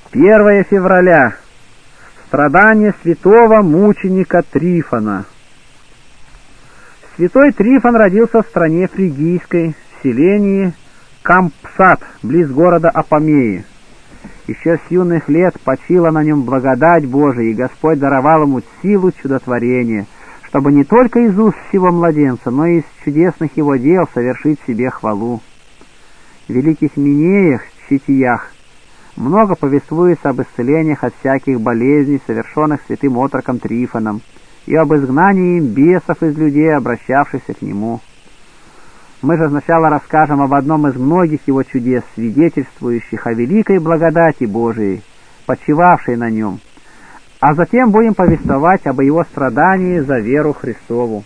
1 февраля. Страдания святого мученика Трифона. Святой Трифон родился в стране фригийской, в селении Кампсат, близ города Апамеи. Еще с юных лет почила на нем благодать Божия, и Господь даровал ему силу чудотворения, чтобы не только из уст всего младенца, но и из чудесных его дел совершить себе хвалу. В великих Минеях, читиях, много повествуется об исцелениях от всяких болезней, совершенных святым отроком Трифоном, и об изгнании им бесов из людей, обращавшихся к нему. Мы же сначала расскажем об одном из многих его чудес, свидетельствующих о великой благодати Божией, почивавшей на нем, а затем будем повествовать об его страдании за веру Христову.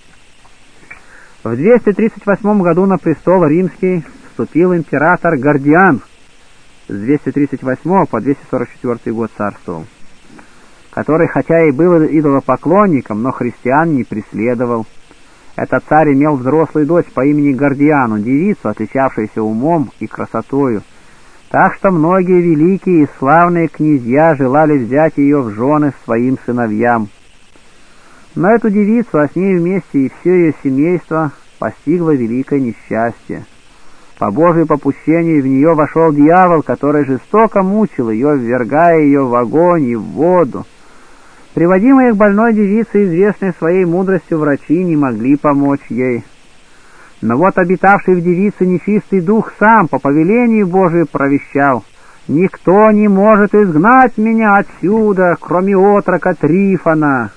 В 238 году на престол римский вступил император Гордиан, с 238 по 244 год царствовал, который хотя и был идолопоклонником, но христиан не преследовал. Этот царь имел взрослую дочь по имени Гордиану, девицу, отличавшуюся умом и красотою, так что многие великие и славные князья желали взять ее в жены своим сыновьям. Но эту девицу, а с ней вместе и все ее семейство, постигло великое несчастье. По Божьему попущению в нее вошел дьявол, который жестоко мучил ее, ввергая ее в огонь и в воду. Приводимые к больной девице, известные своей мудростью врачи, не могли помочь ей. Но вот обитавший в девице нечистый дух сам по повелению Божию провещал: «Никто не может изгнать меня отсюда, кроме отрока Трифона».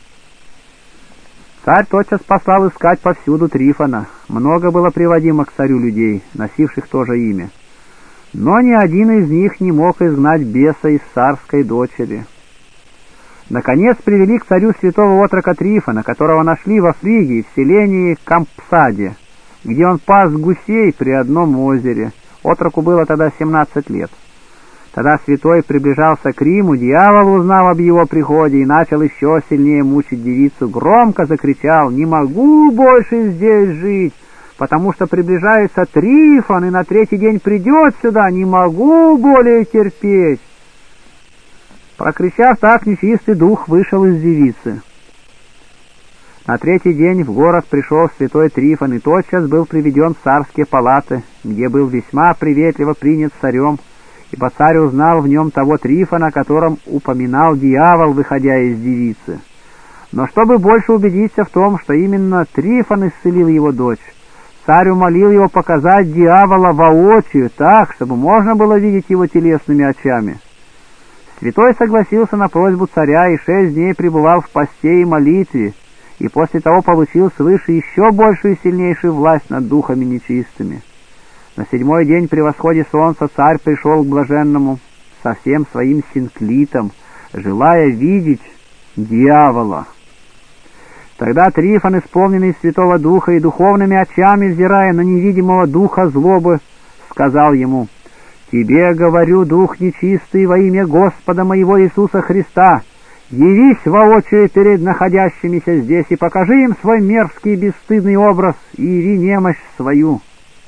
Царь тотчас послал искать повсюду Трифона. Много было приводимо к царю людей, носивших то же имя. Но ни один из них не мог изгнать беса из царской дочери. Наконец привели к царю святого отрока Трифона, которого нашли во Фригии, в селении Кампсаде, где он пас гусей при одном озере. Отроку было тогда 17 лет. Тогда святой приближался к Риму, дьявол, узнав об его приходе, и начал еще сильнее мучить девицу, громко закричал: «Не могу больше здесь жить, потому что приближается Трифон, и на 3-й день придет сюда, не могу более терпеть». Прокричав так, нечистый дух вышел из девицы. На 3-й день в город пришел святой Трифон, и тотчас был приведен в царские палаты, где был весьма приветливо принят царем, ибо царь узнал в нем того Трифона, о котором упоминал дьявол, выходя из девицы. Но чтобы больше убедиться в том, что именно Трифон исцелил его дочь, царь умолил его показать дьявола воочию, так, чтобы можно было видеть его телесными очами. Святой согласился на просьбу царя и 6 дней пребывал в посте и молитве, и после того получил свыше еще большую и сильнейшую власть над духами нечистыми. На 7-й день при восходе солнца царь пришел к блаженному со всем своим синклитом, желая видеть дьявола. Тогда Трифон, исполненный Святого Духа и духовными очами взирая на невидимого духа злобы, сказал ему: «Тебе говорю, дух нечистый, во имя Господа моего Иисуса Христа, явись воочию перед находящимися здесь и покажи им свой мерзкий и бесстыдный образ и яви немощь свою».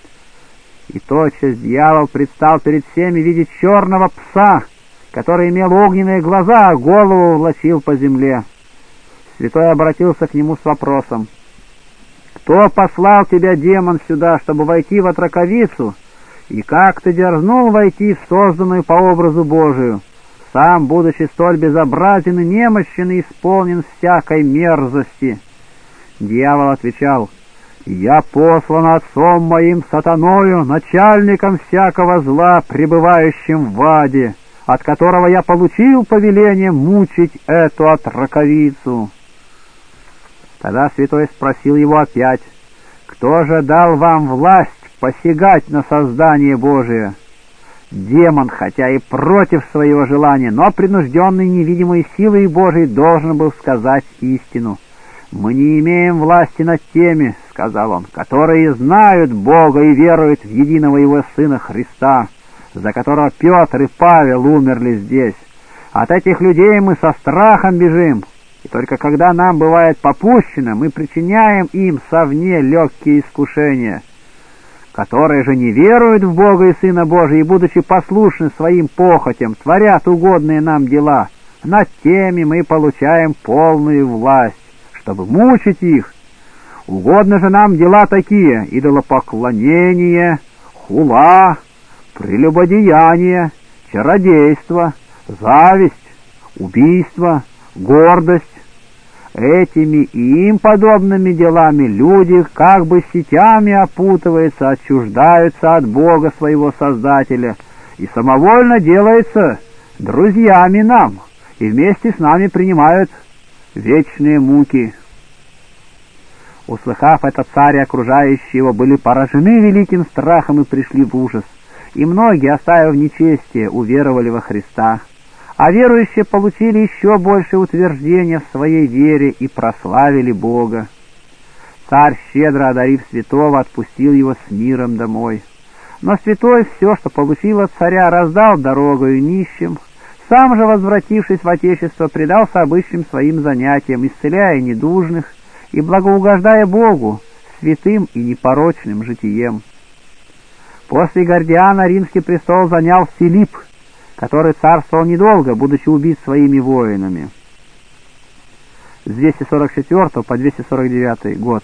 И тотчас дьявол предстал перед всеми в виде черного пса, который имел огненные глаза, а голову влачил по земле. Святой обратился к нему с вопросом: «Кто послал тебя, демон, сюда, чтобы войти в отроковицу? И как ты дерзнул войти в созданную по образу Божию, сам, будучи столь безобразен и немощен и исполнен всякой мерзости?» Дьявол отвечал: «Я послан отцом моим сатаною, начальником всякого зла, пребывающим в аде, от которого я получил повеление мучить эту отроковицу». Тогда святой спросил его опять: «Кто же дал вам власть посягать на создание Божие?» Демон, хотя и против своего желания, но принужденный невидимой силой Божией, должен был сказать истину. «Мы не имеем власти над теми, — сказал он, — которые знают Бога и веруют в единого Его Сына Христа, за которого Петр и Павел умерли здесь. От этих людей мы со страхом бежим, и только когда нам бывает попущено, мы причиняем им совне легкие искушения. которые же не веруют в Бога и Сына Божия, и, будучи послушны своим похотям, творят угодные нам дела, над теми мы получаем полную власть, чтобы мучить их. Угодно же нам дела такие: идолопоклонение, хула, прелюбодеяние, чародейство, зависть, убийство, гордость. Этими и им подобными делами люди, как бы сетями опутываются, отчуждаются от Бога своего Создателя и самовольно делаются друзьями нам, и вместе с нами принимают вечные муки». Услыхав это, царь и окружающие его были поражены великим страхом и пришли в ужас, и многие, оставив нечестие, уверовали во Христа. А верующие получили еще большее утверждение в своей вере и прославили Бога. Царь, щедро одарив святого, отпустил его с миром домой. Но святой все, что получил от царя, раздал дорогою нищим, сам же, возвратившись в Отечество, предался обычным своим занятиям, исцеляя недужных и благоугождая Богу святым и непорочным житием. После Гордиана римский престол занял Филипп, который царствовал недолго, будучи убит своими воинами, с 244 по 249 год.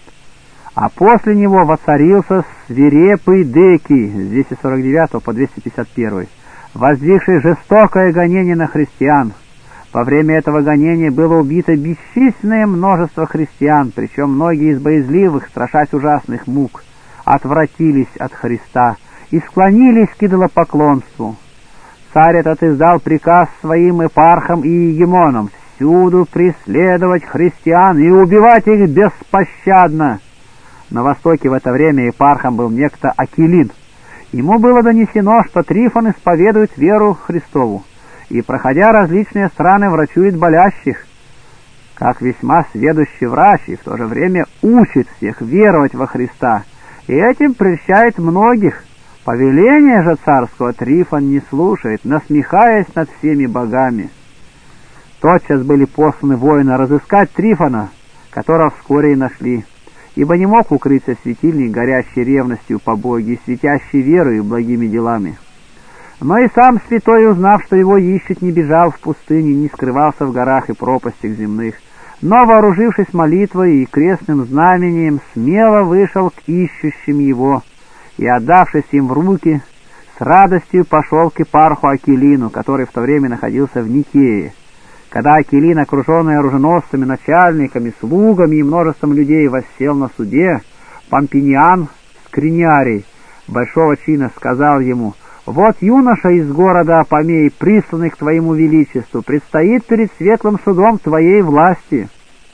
А после него воцарился свирепый Декий с 249 по 251, воздвигший жестокое гонение на христиан. Во время этого гонения было убито бесчисленное множество христиан, причем многие из боязливых, страшась ужасных мук, отвратились от Христа и склонились к идолопоклонству. Царь этот издал приказ своим епархам и егемонам всюду преследовать христиан и убивать их беспощадно. На востоке в это время епархом был некто Акилин. Ему было донесено, что Трифон исповедует веру Христову и, проходя различные страны, врачует болящих. Как весьма сведущий врач, и в то же время учит всех веровать во Христа, и этим прельщает многих. Повеление же царского Трифон не слушает, насмехаясь над всеми богами. Тотчас были посланы воины разыскать Трифона, которого вскоре и нашли, ибо не мог укрыться светильник, горящий ревностью по Боге и светящий верой и благими делами. Но и сам святой, узнав, что его ищут, не бежал в пустыне, не скрывался в горах и пропастях земных, но, вооружившись молитвой и крестным знамением, смело вышел к ищущим его, и, отдавшись им в руки, с радостью пошел к епарху Акилину, который в то время находился в Никее. Когда Акилин, окруженный оруженосцами, начальниками, слугами и множеством людей, воссел на суде, Помпиниан Скриниарий большого чина сказал ему: «Вот юноша из города Апамей, присланный к твоему величеству, предстоит перед светлым судом твоей власти».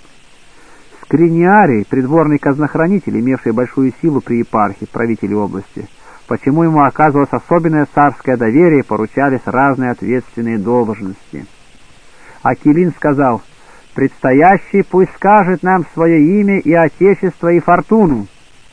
Скриниарий, придворный казнохранитель, имевший большую силу при епархе, правителе области, почему ему оказывалось особенное царское доверие и поручались разные ответственные должности. Акилин сказал: «Предстоящий пусть скажет нам свое имя и отечество и фортуну».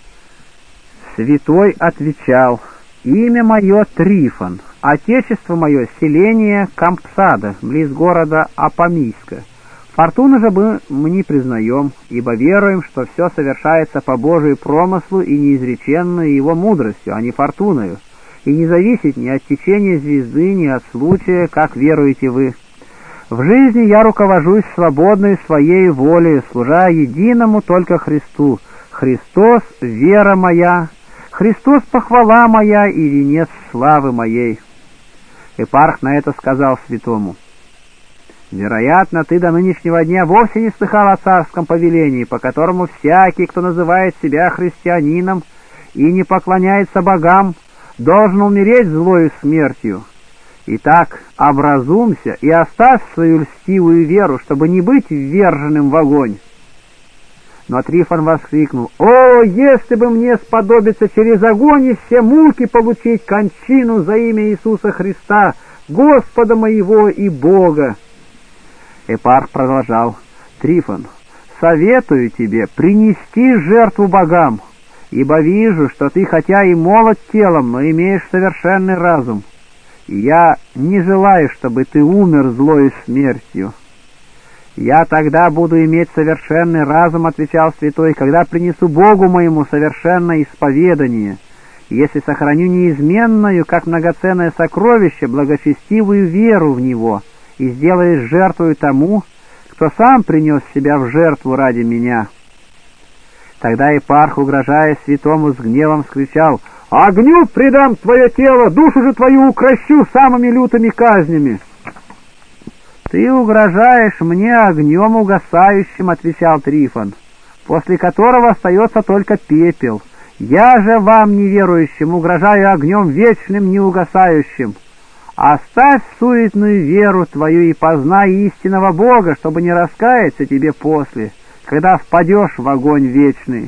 Святой отвечал: «Имя мое Трифон, отечество мое селение Кампсада, близ города Апамийска. Фортуну же мы не признаем, ибо веруем, что все совершается по Божию промыслу и неизреченную его мудростью, а не фортуною, и не зависит ни от течения звезды, ни от случая, как веруете вы. В жизни я руковожусь свободной своей волей, служа единому только Христу. Христос — вера моя, Христос — похвала моя и венец славы моей». Епарх на это сказал святому: «Вероятно, ты до нынешнего дня вовсе не слыхал о царском повелении, по которому всякий, кто называет себя христианином и не поклоняется богам, должен умереть злою смертью. Итак, образумся и оставь свою льстивую веру, чтобы не быть вверженным в огонь». Но Трифон воскликнул: «О, если бы мне сподобиться через огонь и все муки получить кончину за имя Иисуса Христа, Господа моего и Бога!» Епарх продолжал: «Трифон, советую тебе принести жертву богам, ибо вижу, что ты хотя и молод телом, но имеешь совершенный разум, и я не желаю, чтобы ты умер злой смертью». «Я тогда буду иметь совершенный разум, — отвечал святой, — когда принесу Богу моему совершенное исповедание, если сохраню неизменную, как многоценное сокровище, благочестивую веру в Него и сделаешь жертвою тому, кто сам принес себя в жертву ради меня». Тогда епарх, угрожая святому с гневом, вскричал: «Огню предам твое тело, душу же твою укрощу самыми лютыми казнями». «Ты угрожаешь мне огнем угасающим», — отвечал Трифон, «после которого остается только пепел. Я же вам, неверующим, угрожаю огнем вечным, неугасающим. Оставь суетную веру твою и познай истинного Бога, чтобы не раскаяться тебе после, когда впадешь в огонь вечный».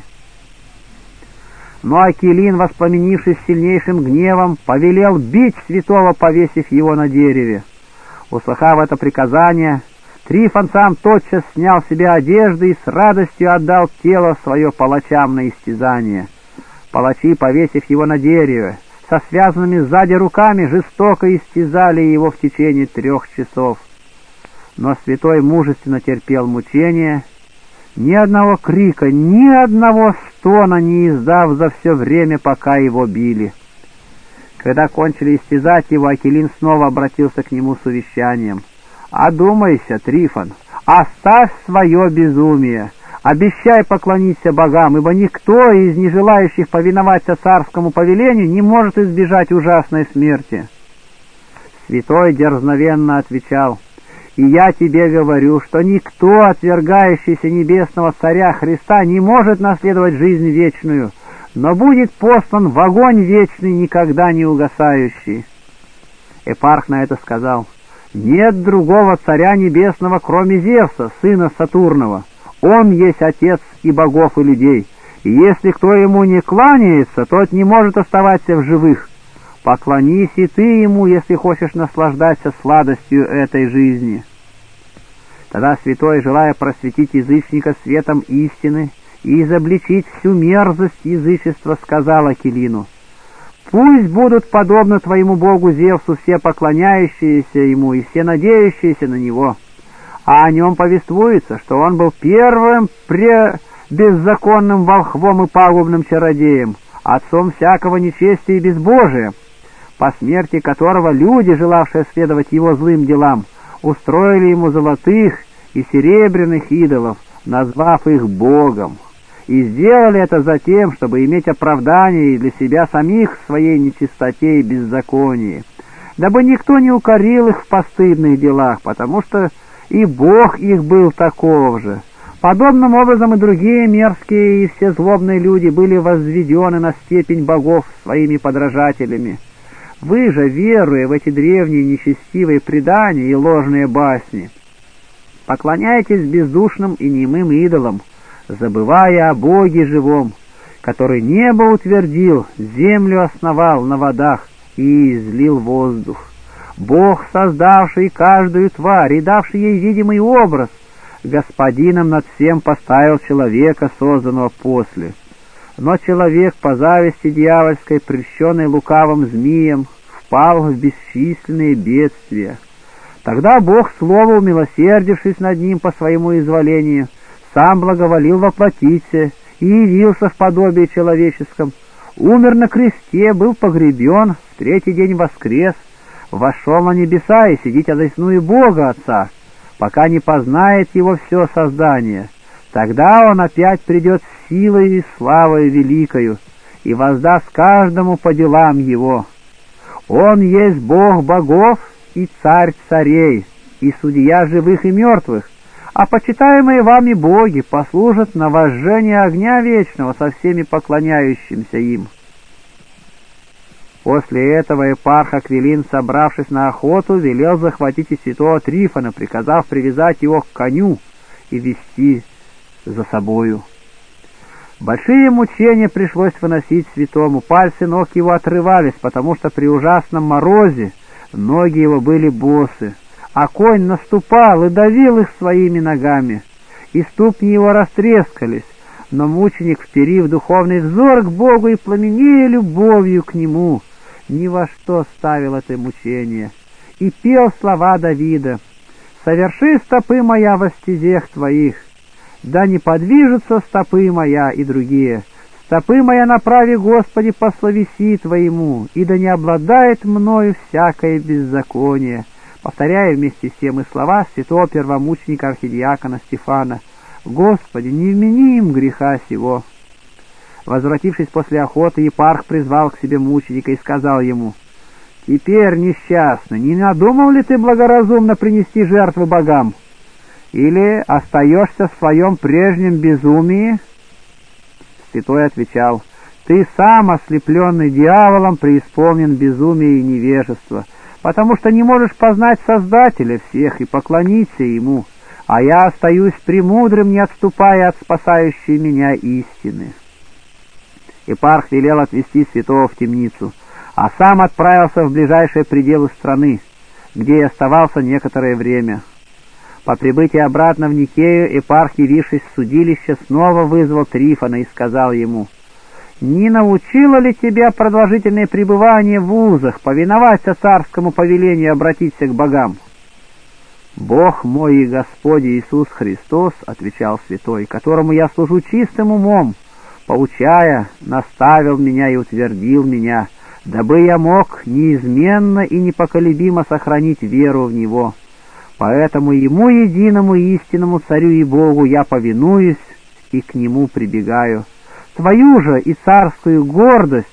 Но Акилин, воспламенившись сильнейшим гневом, повелел бить святого, повесив его на дереве. Услыхав это приказание, Трифон сам тотчас снял с себя одежды и с радостью отдал тело свое палачам на истязание. Палачи, повесив его на дереве, со связанными сзади руками, жестоко истязали его в течение 3 часов. Но святой мужественно терпел мучения, ни одного крика, ни одного стона не издав за все время, пока его били. Когда кончили истязать его, Акилин снова обратился к нему с увещанием: «Одумайся, Трифон, оставь свое безумие, обещай поклониться богам, ибо никто из нежелающих повиноваться царскому повелению не может избежать ужасной смерти». Святой дерзновенно отвечал: «И я тебе говорю, что никто, отвергающийся небесного царя Христа, не может наследовать жизнь вечную, но будет послан в огонь вечный, никогда не угасающий». Епарх на это сказал: «Нет другого царя небесного, кроме Зевса, сына Сатурнова. Он есть отец и богов, и людей, и если кто ему не кланяется, тот не может оставаться в живых. Поклонись и ты ему, если хочешь наслаждаться сладостью этой жизни». Тогда святой, желая просветить язычника светом истины и изобличить всю мерзость язычества, сказал Акилину: «Пусть будут подобны твоему богу Зевсу все поклоняющиеся ему и все надеющиеся на него. А о нем повествуется, что он был первым беззаконным волхвом и пагубным чародеем, отцом всякого нечестия и безбожия, по смерти которого люди, желавшие следовать его злым делам, устроили ему золотых и серебряных идолов, назвав их Богом, и сделали это затем, чтобы иметь оправдание и для себя самих в своей нечистоте и беззаконии, дабы никто не укорил их в постыдных делах, потому что и Бог их был таков же. Подобным образом и другие мерзкие и все злобные люди были возведены на степень богов своими подражателями. Вы же, веруя в эти древние нечестивые предания и ложные басни, поклоняетесь бездушным и немым идолам, забывая о Боге живом, который небо утвердил, землю основал на водах и излил воздух. Бог, создавший каждую тварь и давший ей видимый образ, господином над всем поставил человека, созданного после. Но человек, по зависти дьявольской, прельщенный лукавым змеем, впал в бесчисленные бедствия. Тогда Бог, слово умилосердившись над ним по своему изволению, сам благоволил воплотиться и явился в подобии человеческом, умер на кресте, был погребен, в 3-й день воскрес, вошел на небеса и сидит одесную Бога Отца, пока не познает его все создание. Тогда он опять придет с силой и славой великою и воздаст каждому по делам его. Он есть Бог богов и Царь царей, и Судья живых и мертвых, а почитаемые вами боги послужат на возжжение огня вечного со всеми поклоняющимся им». После этого епарх Аквилин, собравшись на охоту, велел захватить и святого Трифона, приказав привязать его к коню и вести за собою. Большие мучения пришлось выносить святому, пальцы ног его отрывались, потому что при ужасном морозе ноги его были босы, а конь наступал и давил их своими ногами, и ступни его растрескались, но мученик, вперив духовный взор к Богу и пламенея любовью к Нему, ни во что ставил это мучение, и пел слова Давида: «Соверши стопы моя во стезях твоих, да не подвижутся стопы моя», и другие: стопы моя направи, Господи, по словеси Твоему, и да не обладает мною всякое беззаконие». Повторяя вместе с тем и слова святого первомученика архидиакона Стефана: «Господи, не вмени им греха сего». Возвратившись после охоты, епарх призвал к себе мученика и сказал ему: «Теперь, несчастный, не надумал ли ты благоразумно принести жертвы богам? Или остаешься в своем прежнем безумии?» Святой отвечал: «Ты сам, ослепленный дьяволом, преисполнен безумия и невежества, потому что не можешь познать Создателя всех и поклониться Ему, а я остаюсь премудрым, не отступая от спасающей меня истины». Епарх велел отвезти святого в темницу, а сам отправился в ближайшие пределы страны, где и оставался некоторое время. По прибытии обратно в Никею епарх, явившись в судилище, снова вызвал Трифона и сказал ему: «Не научило ли тебя продолжительное пребывание в узах повиноваться царскому повелению и обратиться к богам?» «Бог мой и Господь Иисус Христос, — отвечал святой, — которому я служу чистым умом, поучая, наставил меня и утвердил меня, дабы я мог неизменно и непоколебимо сохранить веру в Него. Поэтому Ему, единому истинному Царю и Богу, я повинуюсь и к Нему прибегаю. Твою же и царскую гордость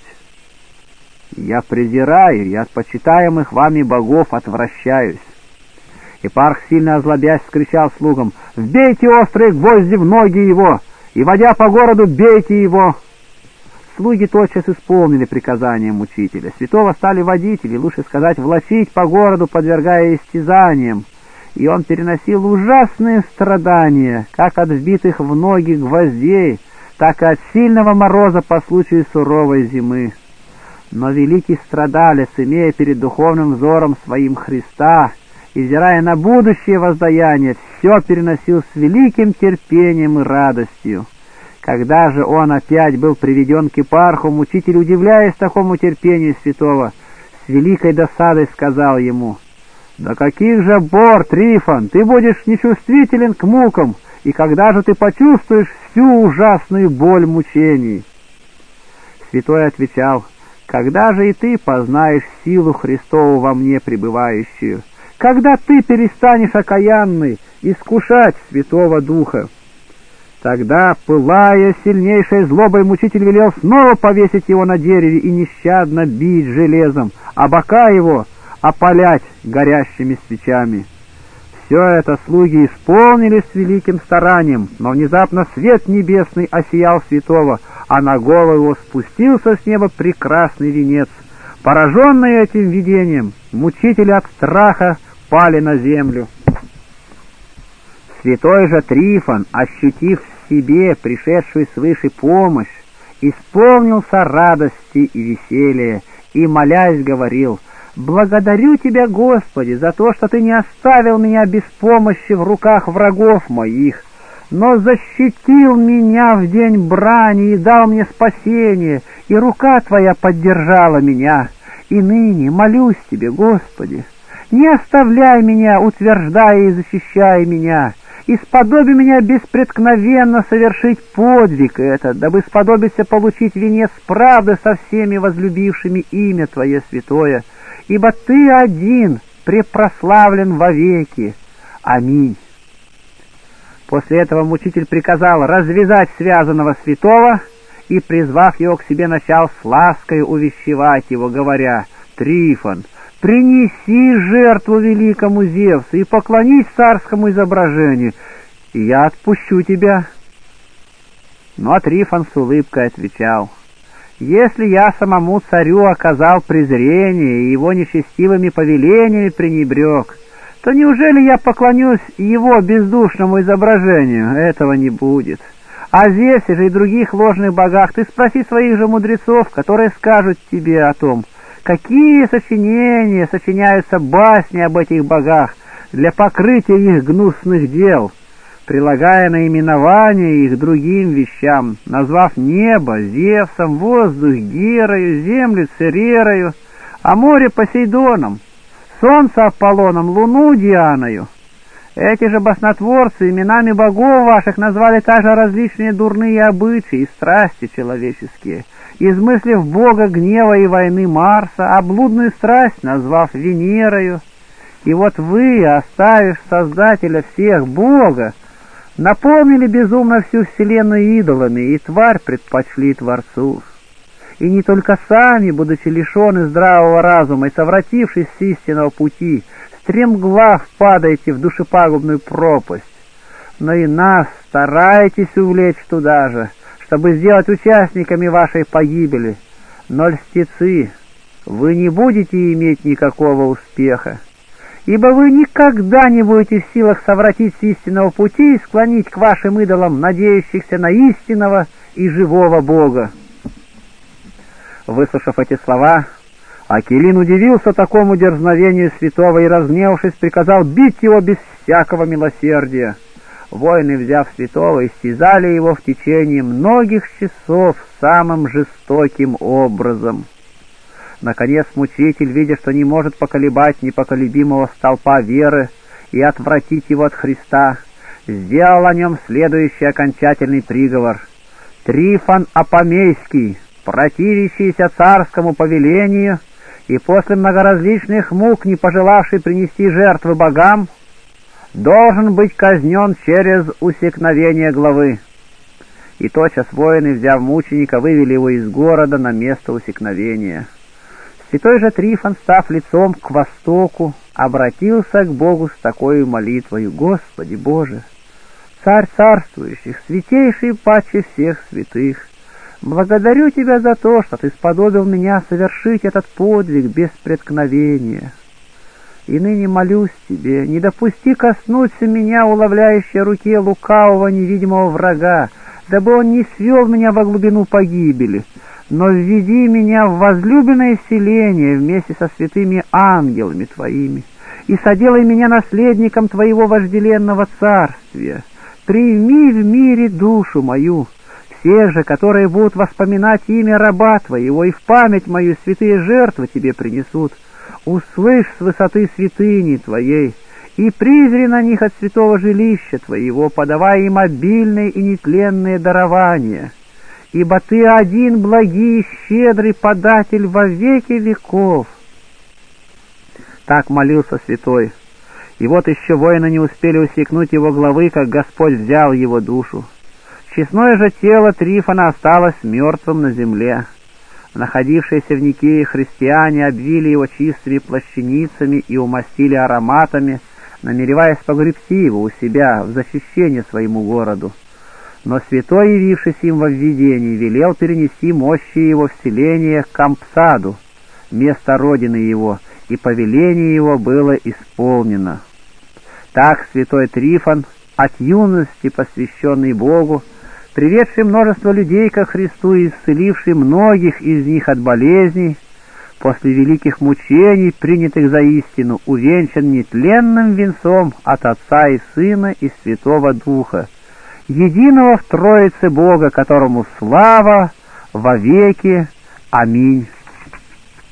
я презираю, и от почитаемых вами богов отвращаюсь». Епарх, сильно озлобясь, вскричал слугам: «Вбейте острые гвозди в ноги его, и, водя по городу, бейте его!» Слуги тотчас исполнили приказание мучителя. Святого стали водить, или, лучше сказать, влачить по городу, подвергая истязаниям, и он переносил ужасные страдания, как от вбитых в ноги гвоздей, так и от сильного мороза по случаю суровой зимы. Но великий страдалец, имея перед духовным взором своим Христа и взирая на будущее воздаяние, все переносил с великим терпением и радостью. Когда же он опять был приведен к епарху, мучитель, удивляясь такому терпению святого, с великой досадой сказал ему: «Да каких же бор, Трифон, ты будешь нечувствителен к мукам, и когда же ты почувствуешь всю ужасную боль мучений?» Святой отвечал: «Когда же и ты познаешь силу Христову во мне пребывающую? Когда ты перестанешь, окаянный, искушать Святого Духа?» Тогда, пылая сильнейшей злобой, мучитель велел снова повесить его на дереве и нещадно бить железом, а бока его опалять горящими свечами. Все это слуги исполнили с великим старанием, но внезапно свет небесный осиял святого, а на голову его спустился с неба прекрасный венец. Пораженные этим видением, мучители от страха пали на землю. Святой же Трифон, ощутив в себе пришедшую свыше помощь, исполнился радости и веселья, и, молясь, говорил: «Благодарю Тебя, Господи, за то, что Ты не оставил меня без помощи в руках врагов моих, но защитил меня в день брани и дал мне спасение, и рука Твоя поддержала меня. И ныне молюсь Тебе, Господи, не оставляй меня, утверждая и защищая меня, и сподоби меня беспреткновенно совершить подвиг этот, дабы сподобиться получить венец правды со всеми возлюбившими имя Твое святое, ибо Ты один препрославлен вовеки. Аминь». После этого мучитель приказал развязать связанного святого и, призвав его к себе, начал с лаской увещевать его, говоря: «Трифон, принеси жертву великому Зевсу и поклонись царскому изображению, и я отпущу тебя». Но Трифон с улыбкой отвечал: «Если я самому царю оказал презрение и его нечестивыми повелениями пренебрег, то неужели я поклонюсь его бездушному изображению? Этого не будет. О Зевсе же и других ложных богах ты спроси своих же мудрецов, которые скажут тебе о том, какие сочинения сочиняются басни об этих богах для покрытия их гнусных дел, прилагая наименование их другим вещам, назвав небо Зевсом, воздух Герою, землю Церерою, а море Посейдоном, солнце Аполлоном, луну Дианою. Эти же баснотворцы именами богов ваших назвали также различные дурные обычаи и страсти человеческие, измыслив бога гнева и войны Марса, а блудную страсть назвав Венерою. И вот вы, оставив Создателя всех Бога, наполнили безумно всю вселенную идолами, и тварь предпочли Творцу. И не только сами, будучи лишены здравого разума и совратившись с истинного пути, стремглав падаете в душепагубную пропасть, но и нас стараетесь увлечь туда же, чтобы сделать участниками вашей погибели. Но, льстецы, вы не будете иметь никакого успеха, ибо вы никогда не будете в силах совратить с истинного пути и склонить к вашим идолам надеющихся на истинного и живого Бога. Выслушав эти слова, Акелин удивился такому дерзновению святого и, разгневавшись, приказал бить его без всякого милосердия. Воины, взяв святого, истязали его в течение многих часов самым жестоким образом. Наконец мучитель, видя, что не может поколебать непоколебимого столпа веры и отвратить его от Христа, сделал о нем следующий окончательный приговор. Трифон Апамейский, противящийся царскому повелению и после многоразличных мук, не пожелавший принести жертвы богам, должен быть казнен через усекновение главы. И тотчас воины, взяв мученика, вывели его из города на место усекновения. Святой же Трифон, став лицом к востоку, обратился к Богу с такой молитвою: «Господи Боже, Царь царствующих, святейший паче всех святых, благодарю Тебя за то, что Ты сподобил меня совершить этот подвиг без преткновения. И ныне молюсь Тебе, не допусти коснуться меня уловляющей руке лукавого невидимого врага, дабы он не свел меня во глубину погибели, но введи меня в возлюбленное селение вместе со святыми ангелами Твоими, и соделай меня наследником Твоего вожделенного царствия. Прими в мире душу мою, всех же, которые будут воспоминать имя раба Твоего и в память мою святые жертвы Тебе принесут. Услышь с высоты святыни Твоей, и призри на них от святого жилища Твоего, подавая им обильные и нетленные дарования. Ибо Ты один благий и щедрый податель во веки веков». Так молился святой. И вот еще воины не успели усекнуть его главы, как Господь взял его душу. Честное же тело Трифона осталось мертвым на земле. Находившиеся в Никее христиане обвили его чистыми плащаницами и умастили ароматами, намереваясь погребти его у себя в защищение своему городу. Но святой, явившись им во введении, велел перенести мощи его в селение Кампсаду, место родины его, и повеление его было исполнено. Так святой Трифон, от юности посвященный Богу, приведший множество людей ко Христу и исцеливший многих из них от болезней, после великих мучений, принятых за истину, увенчан нетленным венцом от Отца и Сына и Святого Духа, единого в Троице Бога, которому слава во веки. Аминь.